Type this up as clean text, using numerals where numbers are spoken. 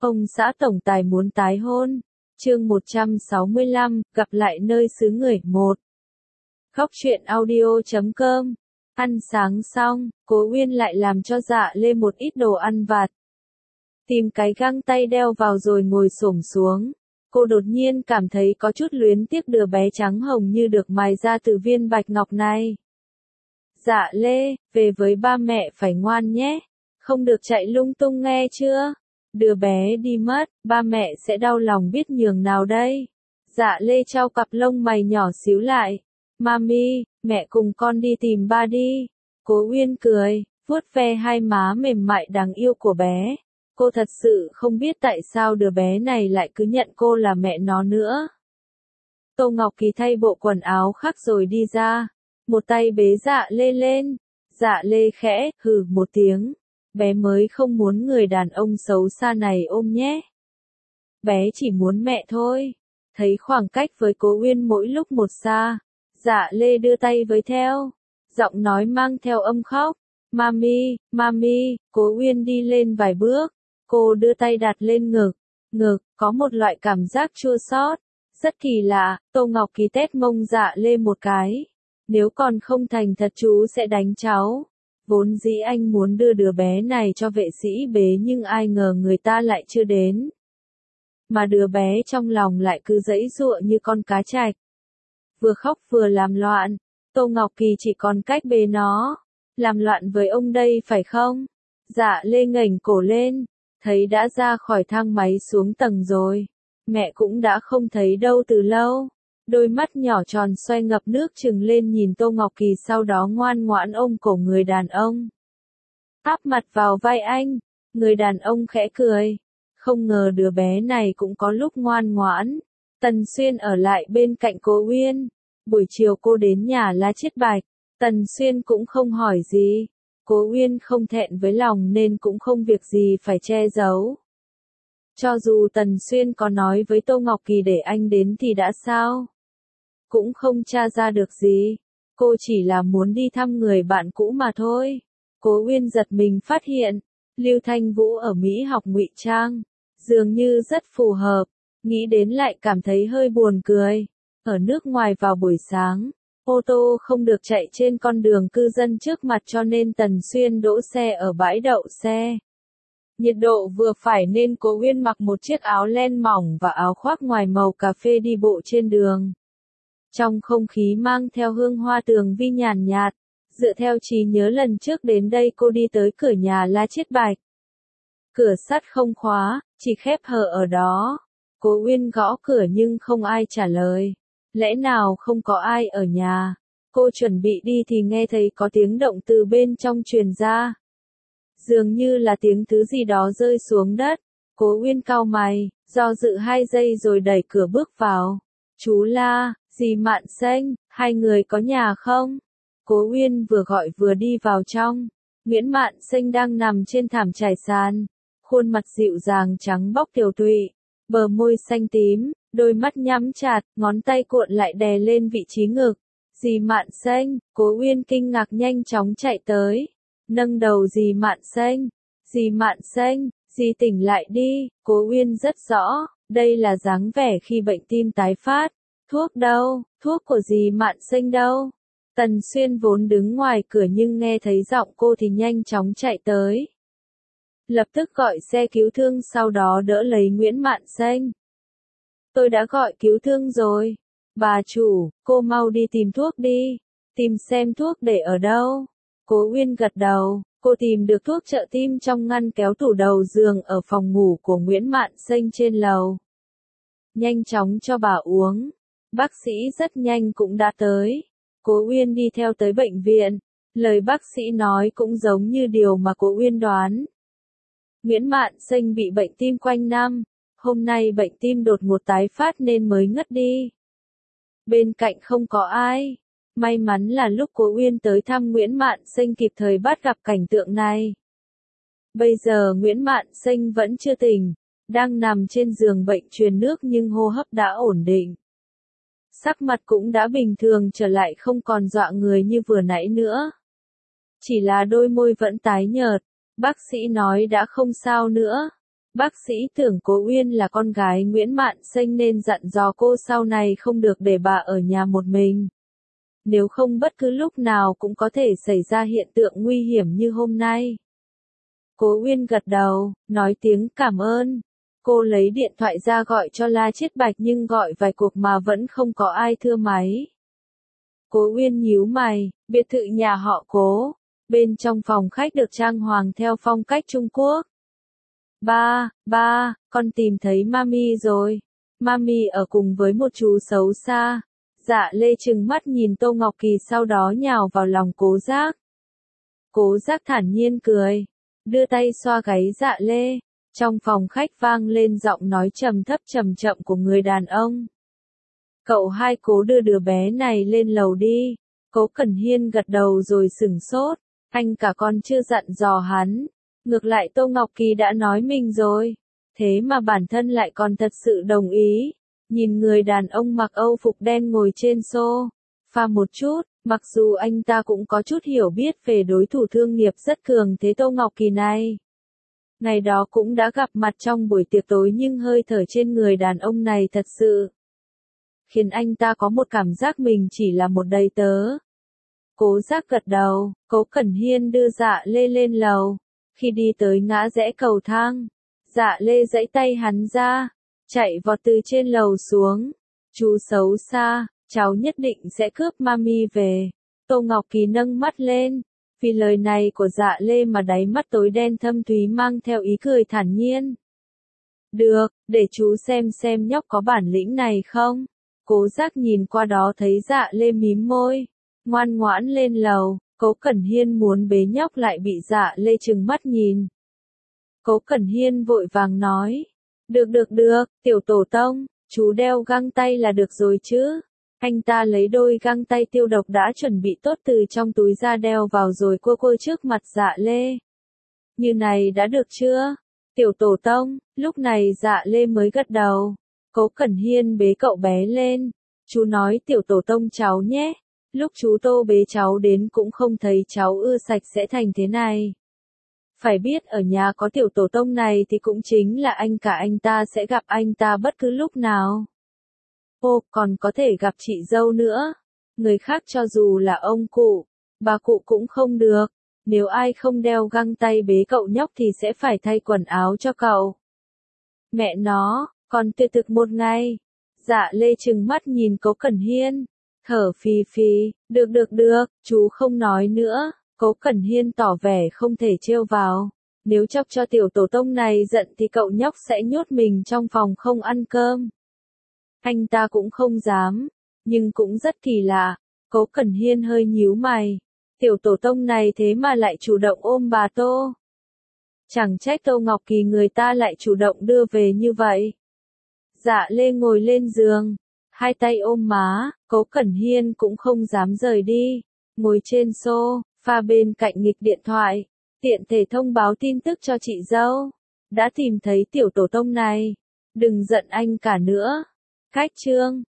Ông xã tổng tài muốn tái hôn. Chương 165, gặp lại nơi xứ người 1. Khóc chuyện audio.com. Ăn sáng xong, Cố Uyên lại làm cho Dạ Lê một ít đồ ăn vặt. Tìm cái găng tay đeo vào rồi ngồi xổm xuống. Cô đột nhiên cảm thấy có chút luyến tiếc đứa bé trắng hồng như được mài ra từ viên bạch ngọc này. Dạ Lê, về với ba mẹ phải ngoan nhé. Không được chạy lung tung nghe chưa? Đứa bé đi mất, ba mẹ sẽ đau lòng biết nhường nào đây. Dạ Lê trao cặp lông mày nhỏ xíu lại. Mami, mẹ cùng con đi tìm ba đi. Cố Uyên cười, vuốt ve hai má mềm mại đáng yêu của bé. Cô thật sự không biết tại sao đứa bé này lại cứ nhận cô là mẹ nó nữa. Tô Ngọc Kỳ thay bộ quần áo khác rồi đi ra. Một tay bế Dạ Lê lên. Dạ Lê khẽ, hừ một tiếng. Bé mới không muốn người đàn ông xấu xa này ôm nhé. Bé chỉ muốn mẹ thôi. Thấy khoảng cách với Cố Uyên mỗi lúc một xa. Dạ Lê đưa tay với theo. Giọng nói mang theo âm khóc. Mami, mami, Cố Uyên đi lên vài bước. Cô đưa tay đặt lên ngực, có một loại cảm giác chua xót. Rất kỳ lạ, Tô Ngọc Kỳ tét mông Dạ Lê một cái. Nếu còn không thành thật chú sẽ đánh cháu. Vốn dĩ anh muốn đưa đứa bé này cho vệ sĩ bế nhưng ai ngờ người ta lại chưa đến. Mà đứa bé trong lòng lại cứ giãy giụa như con cá trạch. Vừa khóc vừa làm loạn, Tô Ngọc Kỳ chỉ còn cách bế nó. Làm loạn với ông đây phải không? Dạ Lê ngẩng cổ lên, thấy đã ra khỏi thang máy xuống tầng rồi. Mẹ cũng đã không thấy đâu từ lâu. Đôi mắt nhỏ tròn xoay ngập nước trừng lên nhìn Tô Ngọc Kỳ, sau đó ngoan ngoãn ôm cổ người đàn ông. Áp mặt vào vai anh, người đàn ông khẽ cười. Không ngờ đứa bé này cũng có lúc ngoan ngoãn. Tần Xuyên ở lại bên cạnh Cố Uyên. Buổi chiều cô đến nhà La Chiết Bạch. Tần Xuyên cũng không hỏi gì. Cố Uyên không thẹn với lòng nên cũng không việc gì phải che giấu. Cho dù Tần Xuyên có nói với Tô Ngọc Kỳ để anh đến thì đã sao? Cũng không tra ra được gì. Cô chỉ là muốn đi thăm người bạn cũ mà thôi. Cố Uyên giật mình phát hiện, Lưu Thanh Vũ ở Mỹ học ngụy trang. Dường như rất phù hợp. Nghĩ đến lại cảm thấy hơi buồn cười. Ở nước ngoài vào buổi sáng, ô tô không được chạy trên con đường cư dân trước mặt cho nên Tần Xuyên đỗ xe ở bãi đậu xe. Nhiệt độ vừa phải nên Cố Uyên mặc một chiếc áo len mỏng và áo khoác ngoài màu cà phê đi bộ trên đường. Trong không khí mang theo hương hoa tường vi nhàn nhạt, dựa theo trí nhớ lần trước đến đây cô đi tới cửa nhà La Chiết Bạch. Cửa sắt không khóa, chỉ khép hờ ở đó. Cố Uyên gõ cửa nhưng không ai trả lời. Lẽ nào không có ai ở nhà? Cô chuẩn bị đi thì nghe thấy có tiếng động từ bên trong truyền ra. Dường như là tiếng thứ gì đó rơi xuống đất. Cố Uyên cau mày, do dự 2 giây rồi đẩy cửa bước vào. Chú La, dì Mạn Xanh, hai người có nhà không? Cố Uyên vừa gọi vừa đi vào trong. Nguyễn Mạn Xanh đang nằm trên thảm trải sàn. Khuôn mặt dịu dàng trắng bóc tiều tụy. Bờ môi xanh tím, đôi mắt nhắm chặt, ngón tay cuộn lại đè lên vị trí ngực. Dì Mạn Xanh, Cố Uyên kinh ngạc nhanh chóng chạy tới. Nâng đầu dì Mạn Xanh. Dì Mạn Xanh, dì tỉnh lại đi. Cố Uyên rất rõ, đây là dáng vẻ khi bệnh tim tái phát. Thuốc đâu, thuốc của dì Mạn Xanh đâu? Tần Xuyên vốn đứng ngoài cửa nhưng nghe thấy giọng cô thì nhanh chóng chạy tới. Lập tức gọi xe cứu thương sau đó đỡ lấy Nguyễn Mạn Xanh. Tôi đã gọi cứu thương rồi. Bà chủ, cô mau đi tìm thuốc đi. Tìm xem thuốc để ở đâu. Cố Uyên gật đầu, cô tìm được thuốc trợ tim trong ngăn kéo tủ đầu giường ở phòng ngủ của Nguyễn Mạn Xanh trên lầu. Nhanh chóng cho bà uống. Bác sĩ rất nhanh cũng đã tới. Cố Uyên đi theo tới bệnh viện. Lời bác sĩ nói cũng giống như điều mà Cố Uyên đoán. Nguyễn Mạn Xanh bị bệnh tim quanh năm. Hôm nay bệnh tim đột ngột tái phát nên mới ngất đi. Bên cạnh không có ai. May mắn là lúc Cố Uyên tới thăm Nguyễn Mạn Xanh kịp thời bắt gặp cảnh tượng này. Bây giờ Nguyễn Mạn Xanh vẫn chưa tỉnh. Đang nằm trên giường bệnh truyền nước nhưng hô hấp đã ổn định. Sắc mặt cũng đã bình thường trở lại, không còn dọa người như vừa nãy nữa. Chỉ là đôi môi vẫn tái nhợt. Bác sĩ nói đã không sao nữa. Bác sĩ tưởng Cố Uyên là con gái Nguyễn Mạn Xanh nên dặn dò cô sau này không được để bà ở nhà một mình. Nếu không bất cứ lúc nào cũng có thể xảy ra hiện tượng nguy hiểm như hôm nay. Cố Uyên gật đầu, nói tiếng cảm ơn. Cô lấy điện thoại ra gọi cho La Chiết Bạch nhưng gọi vài cuộc mà vẫn không có ai thưa máy. Cố Uyên nhíu mày, biệt thự nhà họ Cố. Bên trong phòng khách được trang hoàng theo phong cách Trung Quốc. Ba, con tìm thấy Mami rồi. Mami ở cùng với một chú xấu xa. Dạ Lê trừng mắt nhìn Tô Ngọc Kỳ sau đó nhào vào lòng Cố Giác. Cố Giác thản nhiên cười, đưa tay xoa gáy Dạ Lê. Trong phòng khách vang lên giọng nói trầm thấp trầm chậm của người đàn ông. Cậu hai Cố đưa đứa bé này lên lầu đi. Cố Cẩn Hiên gật đầu rồi sửng sốt, anh cả con chưa dặn dò hắn. Ngược lại Tô Ngọc Kỳ đã nói mình rồi, thế mà bản thân lại còn thật sự đồng ý. Nhìn người đàn ông mặc Âu phục đen ngồi trên sofa một chút, mặc dù anh ta cũng có chút hiểu biết về đối thủ thương nghiệp rất cường thế Tô Ngọc Kỳ này. Ngày đó cũng đã gặp mặt trong buổi tiệc tối nhưng hơi thở trên người đàn ông này thật sự khiến anh ta có một cảm giác mình chỉ là một đầy tớ. Cố Giác gật đầu, Cố Cẩn Hiên đưa Dạ Lê lên lầu. Khi đi tới ngã rẽ cầu thang, Dạ Lê giãy tay hắn ra, chạy vọt từ trên lầu xuống. Chú xấu xa, cháu nhất định sẽ cướp Mami về. Tô Ngọc Kỳ nâng mắt lên, vì lời này của Dạ Lê mà đáy mắt tối đen thâm thúy mang theo ý cười thản nhiên. Được, để chú xem nhóc có bản lĩnh này không. Cố Giác nhìn qua đó thấy Dạ Lê mím môi, ngoan ngoãn lên lầu. Cố Cẩn Hiên muốn bế nhóc lại bị Dạ Lê trừng mắt nhìn. Cố Cẩn Hiên vội vàng nói. Được, tiểu tổ tông, chú đeo găng tay là được rồi chứ. Anh ta lấy đôi găng tay tiêu độc đã chuẩn bị tốt từ trong túi ra đeo vào rồi cua trước mặt Dạ Lê. Như này đã được chưa? Tiểu tổ tông, lúc này Dạ Lê mới gật đầu. Cố Cẩn Hiên bế cậu bé lên. Chú nói tiểu tổ tông cháu nhé. Lúc chú Tô bế cháu đến cũng không thấy cháu ưa sạch sẽ thành thế này. Phải biết ở nhà có tiểu tổ tông này thì cũng chính là anh cả anh ta sẽ gặp anh ta bất cứ lúc nào. Ô, còn có thể gặp chị dâu nữa. Người khác cho dù là ông cụ, bà cụ cũng không được. Nếu ai không đeo găng tay bế cậu nhóc thì sẽ phải thay quần áo cho cậu. Mẹ nó, còn tuyệt thực một ngày. Dạ Lê trừng mắt nhìn Cố Cẩn Hiên. Thở phì phì, được, chú không nói nữa. Cố Cẩn Hiên tỏ vẻ không thể trêu vào. Nếu chọc cho tiểu tổ tông này giận thì cậu nhóc sẽ nhốt mình trong phòng không ăn cơm. Anh ta cũng không dám, nhưng cũng rất kỳ lạ. Cố Cẩn Hiên hơi nhíu mày. Tiểu tổ tông này thế mà lại chủ động ôm bà Tô. Chẳng trách Tô Ngọc Kỳ người ta lại chủ động đưa về như vậy. Dạ Lê ngồi lên giường, hai tay ôm má, Cố Cẩn Hiên cũng không dám rời đi. Ngồi trên sofa bên cạnh nghịch điện thoại, tiện thể thông báo tin tức cho chị dâu. Đã tìm thấy tiểu tổ tông này. Đừng giận anh cả nữa. Cách chương